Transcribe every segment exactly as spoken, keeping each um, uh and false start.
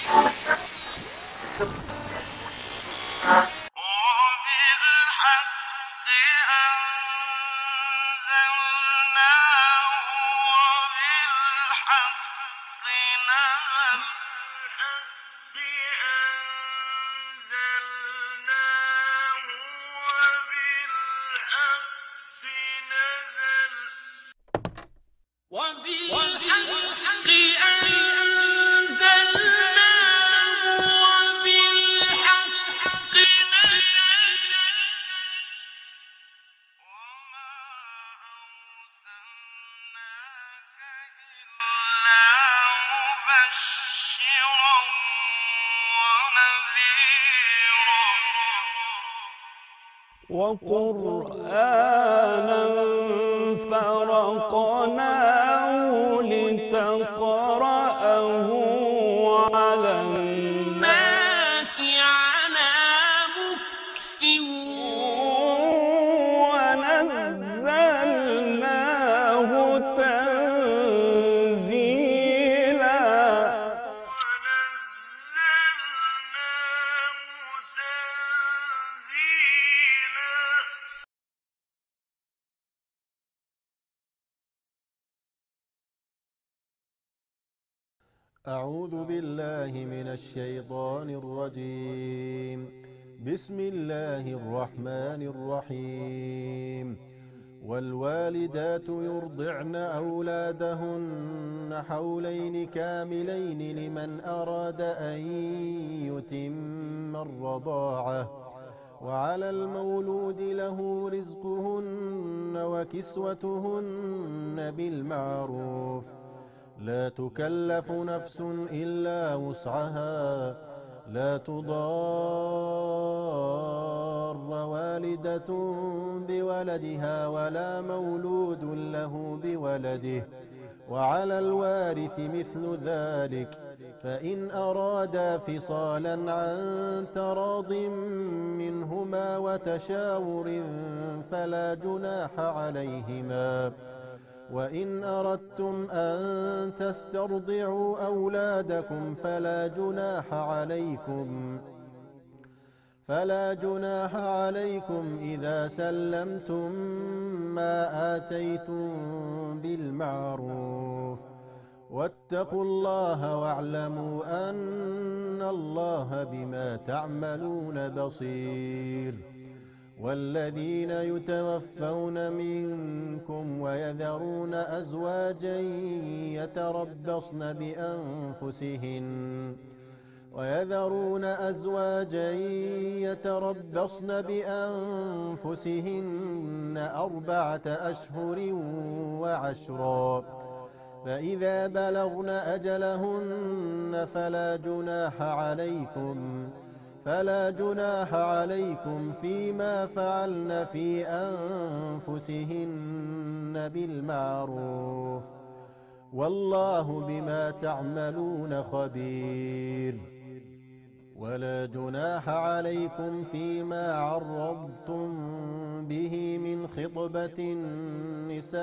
وقرآنا فرقناه لتقرأه على الناس على مكث ونزلناه تنزيلا. أعوذ بالله من الشيطان الرجيم. بسم الله الرحمن الرحيم. والوالدات يرضعن أولادهن حولين كاملين لمن أراد أن يتم الرضاعة، وعلى المولود له رزقهن وكسوتهن بالمعروف، لا تكلف نفس إلا وسعها، لا تضار والدة بولدها ولا مولود له بولده، وعلى الوارث مثل ذلك، فإن أرادا فصالا عن تراض منهما وتشاور فلا جناح عليهما. وإن أردتم أن تسترضعوا أولادكم فلا جناح عليكم فلا جناح عليكم إذا سلمتم ما آتيتم بالمعروف، واتقوا الله واعلموا أن الله بما تعملون بصير. والذين يتوفون منكم ويذرون أزواجا يتربصن بأنفسهن ويذرون أزواجا يتربصن بأنفسهن أربعة أشهر وعشرا، فإذا بلغن أجلهن فلا جناح عليكم فلا جناح عليكم فيما فعلن في أنفسهن بالمعروف، والله بما تعملون خبير. ولا جناح عليكم فيما عرضتم به من خطبة النساء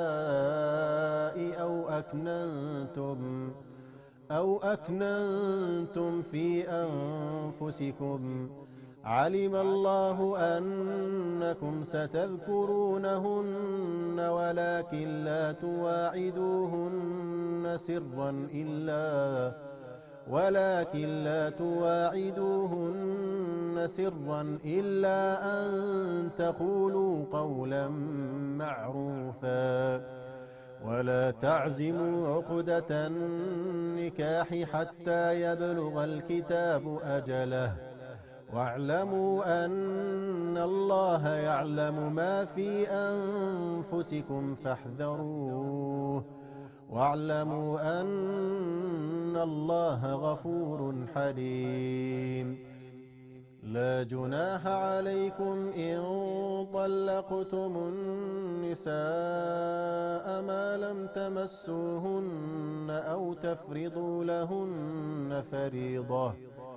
أو أكننتم أو أكننتم في أنفسكم، علم الله أنكم ستذكرونهن ولكن لا تواعدوهن سرا إلا ولكن لا تواعدوهن سرا إلا أن تقولوا قولا معروفا، ولا تعزموا عقدة النكاح حتى يبلغ الكتاب أجله، واعلموا أن الله يعلم ما في أنفسكم فاحذروه، واعلموا أن الله غفور حليم. لا جناح عليكم إن طلقتم النساء ما لم تمسوهن أو تفرضوا لهن فريضة،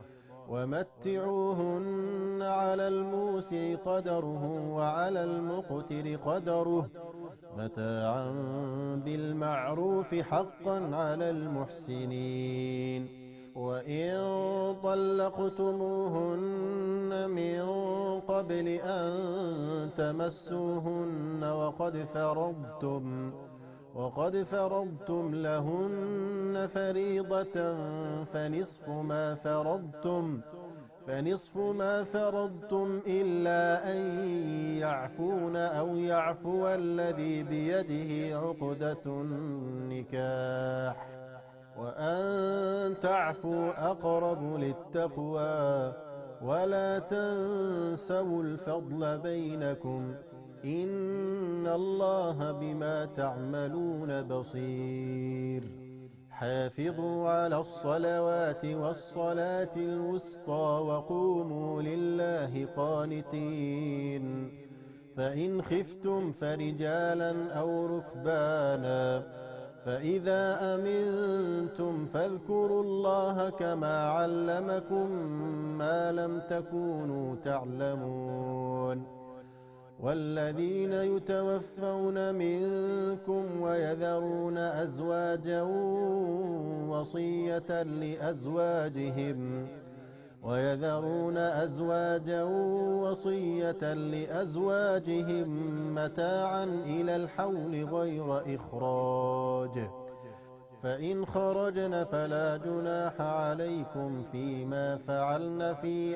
ومتعوهن على الموسع قدره وعلى المقتر قدره متاعا بالمعروف حقا على المحسنين. وإن وإن طلقتموهن من قبل أن تمسوهن وقد فرضتم وقد فرضتم لهن فريضة فنصف ما فرضتم فنصف ما فرضتم إلا أن يعفون أو يعفو الذي بيده عقدة النكاح وأن تعفوا أقرب للتقوى ولا تنسوا الفضل بينكم إن الله بما تعملون بصير حافظوا على الصلوات والصلاة الوسطى وقوموا لله قانتين فإن خفتم فرجالا أو ركبانا فإذا أمنتم فاذكروا الله كما علمكم ما لم تكونوا تعلمون والذين يتوفون منكم ويذرون أزواجا وصية لأزواجهم ويذرون أزواجا وصية لأزواجهم متاعا إلى الحول غير إخراج فإن خرجن فلا جناح عليكم فيما فعلن في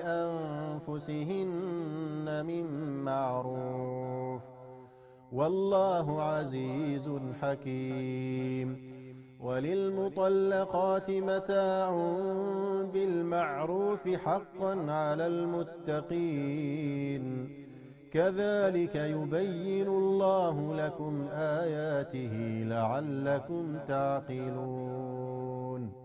أنفسهن من معروف والله عزيز حكيم وللمطلقات متاع بالمعروف حقا على المتقين كذلك يبين الله لكم آياته لعلكم تعقلون